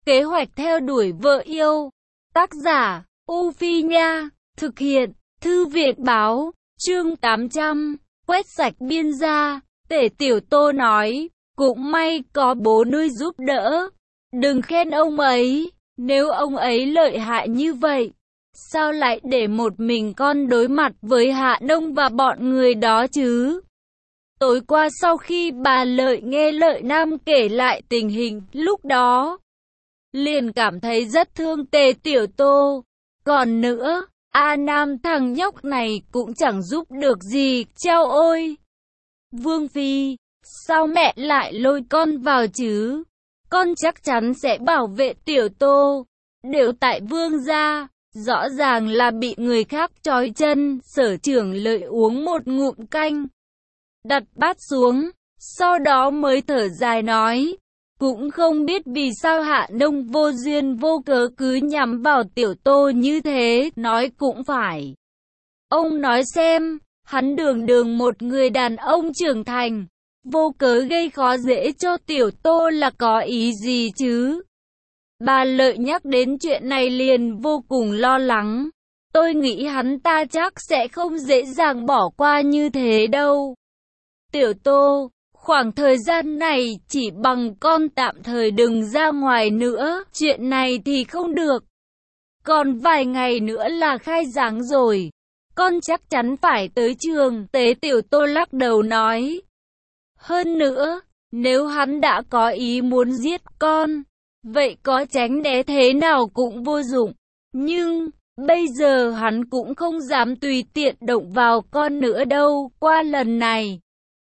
Kế hoạch theo đuổi vợ yêu. Tác giả, U Phi Nha. Thực hiện, Thư viện Báo. Chương 800. Quét sạch Biên gia. Tể Tiểu Tô nói, cũng may có bố nuôi giúp đỡ. Đừng khen ông ấy, nếu ông ấy lợi hại như vậy, sao lại để một mình con đối mặt với Hạ Nông và bọn người đó chứ? Tối qua sau khi bà Lợi nghe Lợi Nam kể lại tình hình lúc đó, liền cảm thấy rất thương Tề Tiểu Tô. Còn nữa, A Nam thằng nhóc này cũng chẳng giúp được gì, chao ôi! Vương Phi, sao mẹ lại lôi con vào chứ? Con chắc chắn sẽ bảo vệ Tiểu Tô. Đều tại Vương gia, rõ ràng là bị người khác trói chân. Sở Trưởng Lợi uống một ngụm canh, đặt bát xuống, sau đó mới thở dài nói, cũng không biết vì sao Hạ Nông vô duyên vô cớ cứ nhắm vào Tiểu Tô như thế. Nói cũng phải, ông nói xem, hắn đường đường một người đàn ông trưởng thành, vô cớ gây khó dễ cho Tiểu Tô là có ý gì chứ? Bà Lợi nhắc đến chuyện này liền vô cùng lo lắng. Tôi nghĩ hắn ta chắc sẽ không dễ dàng bỏ qua như thế đâu. Tiểu Tô, khoảng thời gian này chỉ bằng con tạm thời đừng ra ngoài nữa, chuyện này thì không được. Còn vài ngày nữa là khai giảng rồi, con chắc chắn phải tới trường. Tế Tiểu Tô lắc đầu nói. Hơn nữa, nếu hắn đã có ý muốn giết con, vậy có tránh né thế nào cũng vô dụng. Nhưng, bây giờ hắn cũng không dám tùy tiện động vào con nữa đâu. Qua lần này,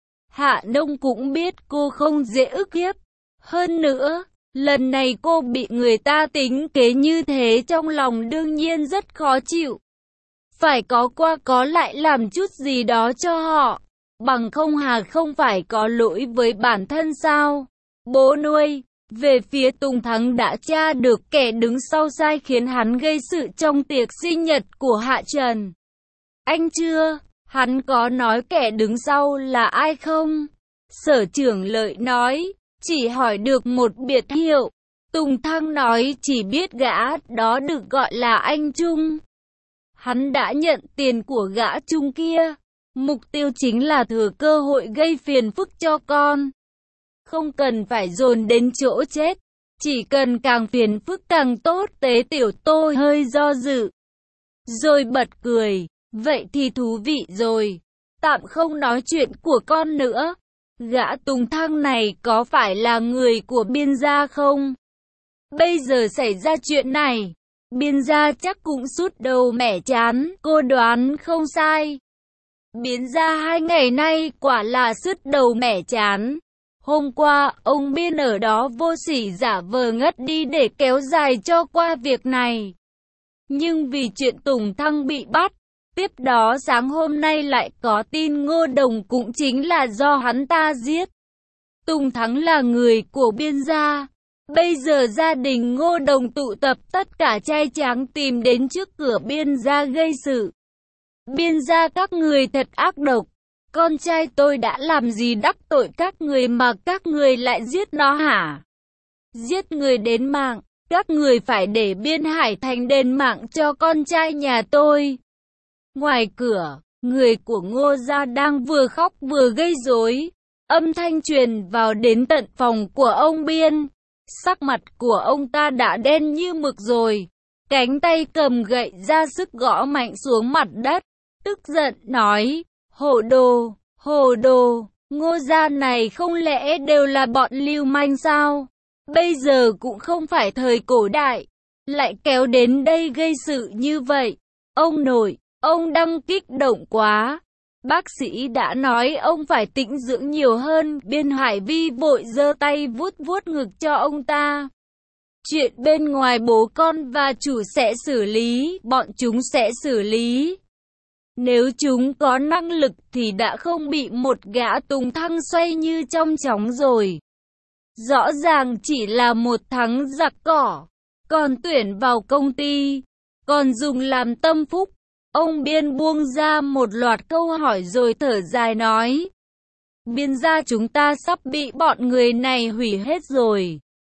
Hạ Nông cũng biết cô không dễ ức hiếp. Hơn nữa, lần này cô bị người ta tính kế như thế, trong lòng đương nhiên rất khó chịu. Phải có qua có lại làm chút gì đó cho họ. Bằng không hà không phải có lỗi với bản thân sao? Bố nuôi, về phía Tùng Thắng đã tra được kẻ đứng sau sai khiến hắn gây sự trong tiệc sinh nhật của Hạ Trần. Anh chưa? Hắn có nói kẻ đứng sau là ai không? Sở Trưởng Lợi nói, chỉ hỏi được một biệt hiệu. Tùng Thăng nói chỉ biết gã đó được gọi là anh Trung. Hắn đã nhận tiền của gã Trung kia. Mục tiêu chính là thừa cơ hội gây phiền phức cho con. Không cần phải dồn đến chỗ chết, chỉ cần càng phiền phức càng tốt. Tế Tiểu Tô hơi do dự, rồi bật cười. Vậy thì thú vị rồi, tạm không nói chuyện của con nữa. Gã Tùng Thăng này có phải là người của Biên gia không? Bây giờ xảy ra chuyện này, Biên gia chắc cũng sút đầu mẻ chán. Cô đoán không sai, Biên gia 2 ngày nay quả là sứt đầu mẻ chán. Hôm qua, ông Biên ở đó vô sỉ giả vờ ngất đi để kéo dài cho qua việc này. Nhưng vì chuyện Tùng Thăng bị bắt, tiếp đó sáng hôm nay lại có tin Ngô Đồng cũng chính là do hắn ta giết. Tùng Thắng là người của Biên gia. Bây giờ gia đình Ngô Đồng tụ tập tất cả trai tráng tìm đến trước cửa Biên gia gây sự. Biên gia các người thật ác độc. Con trai tôi đã làm gì đắc tội các người mà các người lại giết nó hả? Giết người đến mạng, các người phải để Biên Hải Thành đền mạng cho con trai nhà tôi. Ngoài cửa, người của Ngô gia đang vừa khóc vừa gây rối. Âm thanh truyền vào đến tận phòng của ông Biên. Sắc mặt của ông ta đã đen như mực rồi. Cánh tay cầm gậy ra sức gõ mạnh xuống mặt đất. Tức giận nói, hồ đồ, Ngô gia này không lẽ đều là bọn lưu manh sao? Bây giờ cũng không phải thời cổ đại, lại kéo đến đây gây sự như vậy. Ông nội, ông đang kích động quá. Bác sĩ đã nói ông phải tĩnh dưỡng nhiều hơn. Biên Hải Vi vội giơ tay vuốt vuốt ngực cho ông ta. Chuyện bên ngoài bố con và chủ sẽ xử lý, bọn chúng sẽ xử lý. Nếu chúng có năng lực thì đã không bị một gã Tùng Thăng xoay như trong chóng rồi. Rõ ràng chỉ là một thằng giặc cỏ, còn tuyển vào công ty, còn dùng làm tâm phúc. Ông Biên buông ra một loạt câu hỏi rồi thở dài nói. Biên gia chúng ta sắp bị bọn người này hủy hết rồi.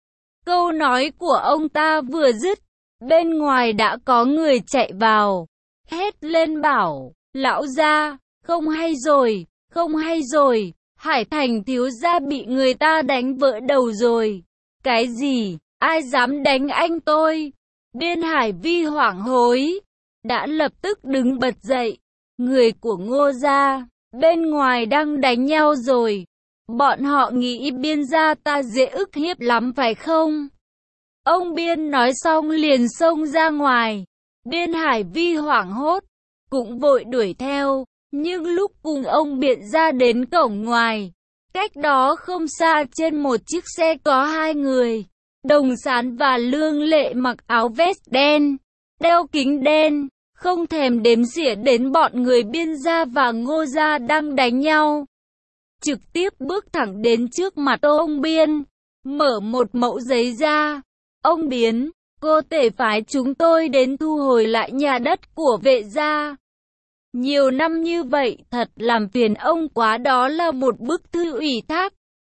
Câu nói của ông ta vừa dứt, bên ngoài đã có người chạy vào, hét lên bảo, lão gia, không hay rồi, không hay rồi, Hải Thành thiếu gia bị người ta đánh vỡ đầu rồi. Cái gì? Ai dám đánh anh tôi? Biên Hải Vi hoảng hối, đã lập tức đứng bật dậy. Người của Ngô gia, bên ngoài đang đánh nhau rồi. Bọn họ nghĩ Biên gia ta dễ ức hiếp lắm phải không? Ông Biên nói xong liền xông ra ngoài. Biên Hải Vi hoảng hốt, cũng vội đuổi theo. Nhưng lúc cùng ông Biện ra đến cổng ngoài, cách đó không xa trên một chiếc xe có hai người. Đồng Sán và Lương Lệ mặc áo vest đen, đeo kính đen, không thèm đếm xỉa đến bọn người Biên gia và Ngô gia đang đánh nhau. Trực tiếp bước thẳng đến trước mặt ông Biên, mở một mẩu giấy ra. Ông Biên, cô tể phái chúng tôi đến thu hồi lại nhà đất của Vệ gia. Nhiều năm như vậy thật làm phiền ông quá, đó là một bức thư ủy thác.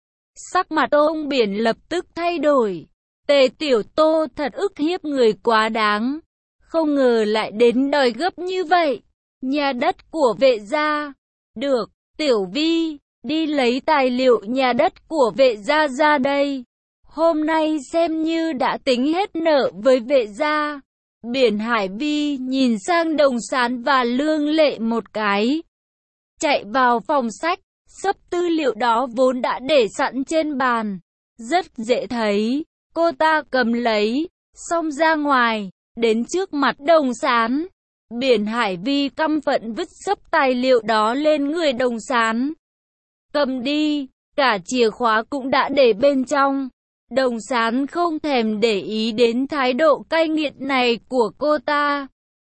Sắc mặt ông Biển lập tức thay đổi. Tề Tiểu Tô thật ức hiếp người quá đáng. Không ngờ lại đến đòi gấp như vậy. Nhà đất của Vệ gia. Được, Tiểu Vi, đi lấy tài liệu nhà đất của Vệ gia ra đây. Hôm nay xem như đã tính hết nợ với Vệ gia. Biển Hải Vi nhìn sang Đồng Sán và Lương Lệ một cái, chạy vào phòng sách, xấp tư liệu đó vốn đã để sẵn trên bàn, rất dễ thấy. Cô ta cầm lấy, xong ra ngoài, đến trước mặt Đồng Sán. Biển Hải Vi căm phẫn vứt xấp tài liệu đó lên người Đồng Sán. Cầm đi, cả chìa khóa cũng đã để bên trong. Đồng Sán không thèm để ý đến thái độ cay nghiệt này của cô ta.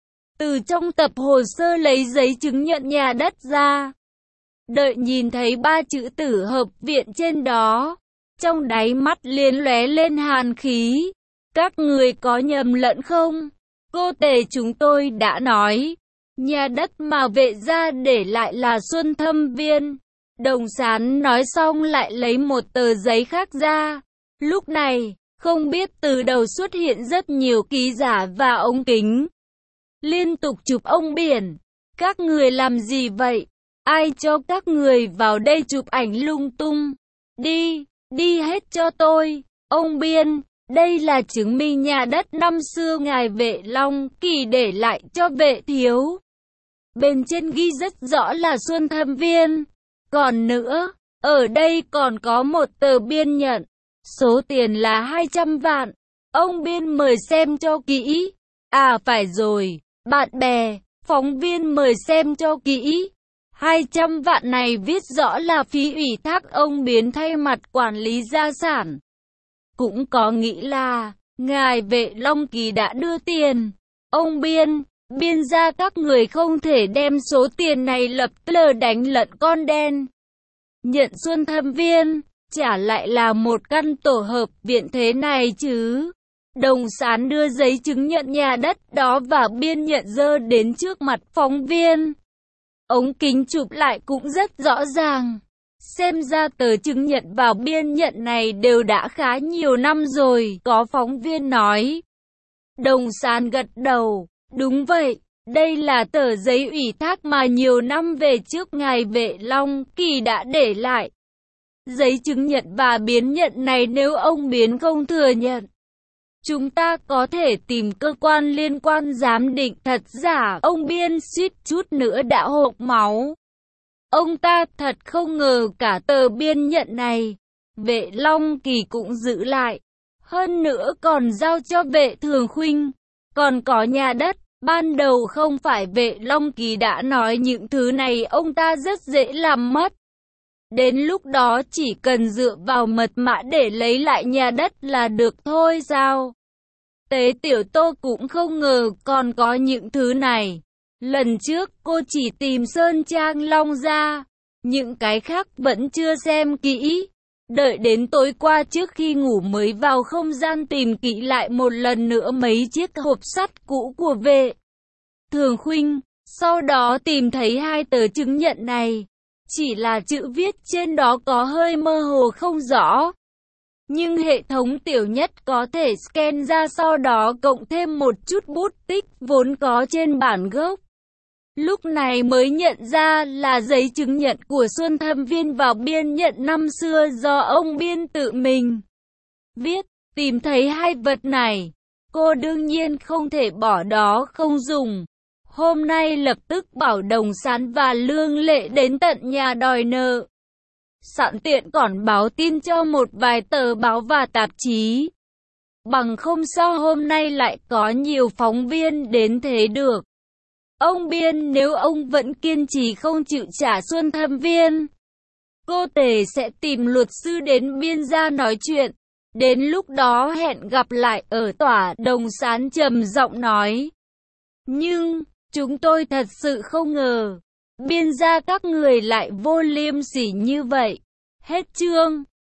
Từ trong tập hồ sơ lấy giấy chứng nhận nhà đất ra. Đợi nhìn thấy ba chữ Tử Hợp Viện trên đó, trong đáy mắt liền lóe lên hàn khí. Các người có nhầm lẫn không? Cô tể chúng tôi đã nói, nhà đất mà Vệ gia để lại là Xuân Thâm Viên. Đồng Sán nói xong lại lấy một tờ giấy khác ra. Lúc này, không biết từ đầu xuất hiện rất nhiều ký giả và ống kính. Liên tục chụp ông Biển. Các người làm gì vậy? Ai cho các người vào đây chụp ảnh lung tung? Đi hết cho tôi. Ông Biên, đây là chứng minh nhà đất năm xưa ngài Vệ Long Kỳ để lại cho Vệ thiếu. Bên trên ghi rất rõ là Xuân Thâm Viên. Còn nữa, ở đây còn có một tờ biên nhận. Số tiền là 200 vạn. Ông Biên mời xem cho kỹ. À phải rồi, bạn bè, phóng viên mời xem cho kỹ. 200 vạn này viết rõ là phí ủy thác ông Biên thay mặt quản lý gia sản. Cũng có nghĩ là, ngài Vệ Long Kỳ đã đưa tiền. Ông Biên gia các người không thể đem số tiền này lập lờ đánh lận con đen. Nhận Xuân Thâm Viên, chả lại là một căn tổ hợp viện thế này chứ. Đồng Sán đưa giấy chứng nhận nhà đất đó và biên nhận dơ đến trước mặt phóng viên. Ống kính chụp lại cũng rất rõ ràng. Xem ra tờ chứng nhận và biên nhận này đều đã khá nhiều năm rồi, có phóng viên nói. Đồng Sán gật đầu, đúng vậy, đây là tờ giấy ủy thác mà nhiều năm về trước ngài Vệ Long Kỳ đã để lại. Giấy chứng nhận và biên nhận này nếu ông Biên không thừa nhận, chúng ta có thể tìm cơ quan liên quan giám định thật giả. Ông Biên suýt chút nữa đã hộc máu. Ông ta thật không ngờ cả tờ biên nhận này, Vệ Long Kỳ cũng giữ lại. Hơn nữa còn giao cho Vệ Thường Khuynh. Còn có nhà đất, ban đầu không phải Vệ Long Kỳ đã nói những thứ này ông ta rất dễ làm mất. Đến lúc đó chỉ cần dựa vào mật mã để lấy lại nhà đất là được thôi sao? Tế Tiểu Tô cũng không ngờ còn có những thứ này. Lần trước cô chỉ tìm Sơn Trang Long gia, những cái khác vẫn chưa xem kỹ. Đợi đến tối qua trước khi ngủ mới vào không gian tìm kỹ lại một lần nữa mấy chiếc hộp sắt cũ của Vệ Thường Khuynh. Sau đó tìm thấy hai tờ chứng nhận này. Chỉ là chữ viết trên đó có hơi mơ hồ không rõ. Nhưng hệ thống tiểu nhất có thể scan ra sau đó cộng thêm một chút bút tích vốn có trên bản gốc. Lúc này mới nhận ra là giấy chứng nhận của Xuân Thâm Viên vào biên nhận năm xưa do ông biên tự mình viết. Tìm thấy hai vật này, cô đương nhiên không thể bỏ đó không dùng. Hôm nay lập tức bảo Đồng Sán và Lương Lệ đến tận nhà đòi nợ. Sẵn tiện còn báo tin cho một vài tờ báo và tạp chí. Bằng không sao hôm nay lại có nhiều phóng viên đến thế được. Ông Biên nếu ông vẫn kiên trì không chịu trả Xuân Thâm Viên, cô Tề sẽ tìm luật sư đến Biên gia nói chuyện. Đến lúc đó hẹn gặp lại ở tòa, Đồng Sán trầm giọng nói. Nhưng, chúng tôi thật sự không ngờ, Biên gia các người lại vô liêm sỉ như vậy. Hết chương.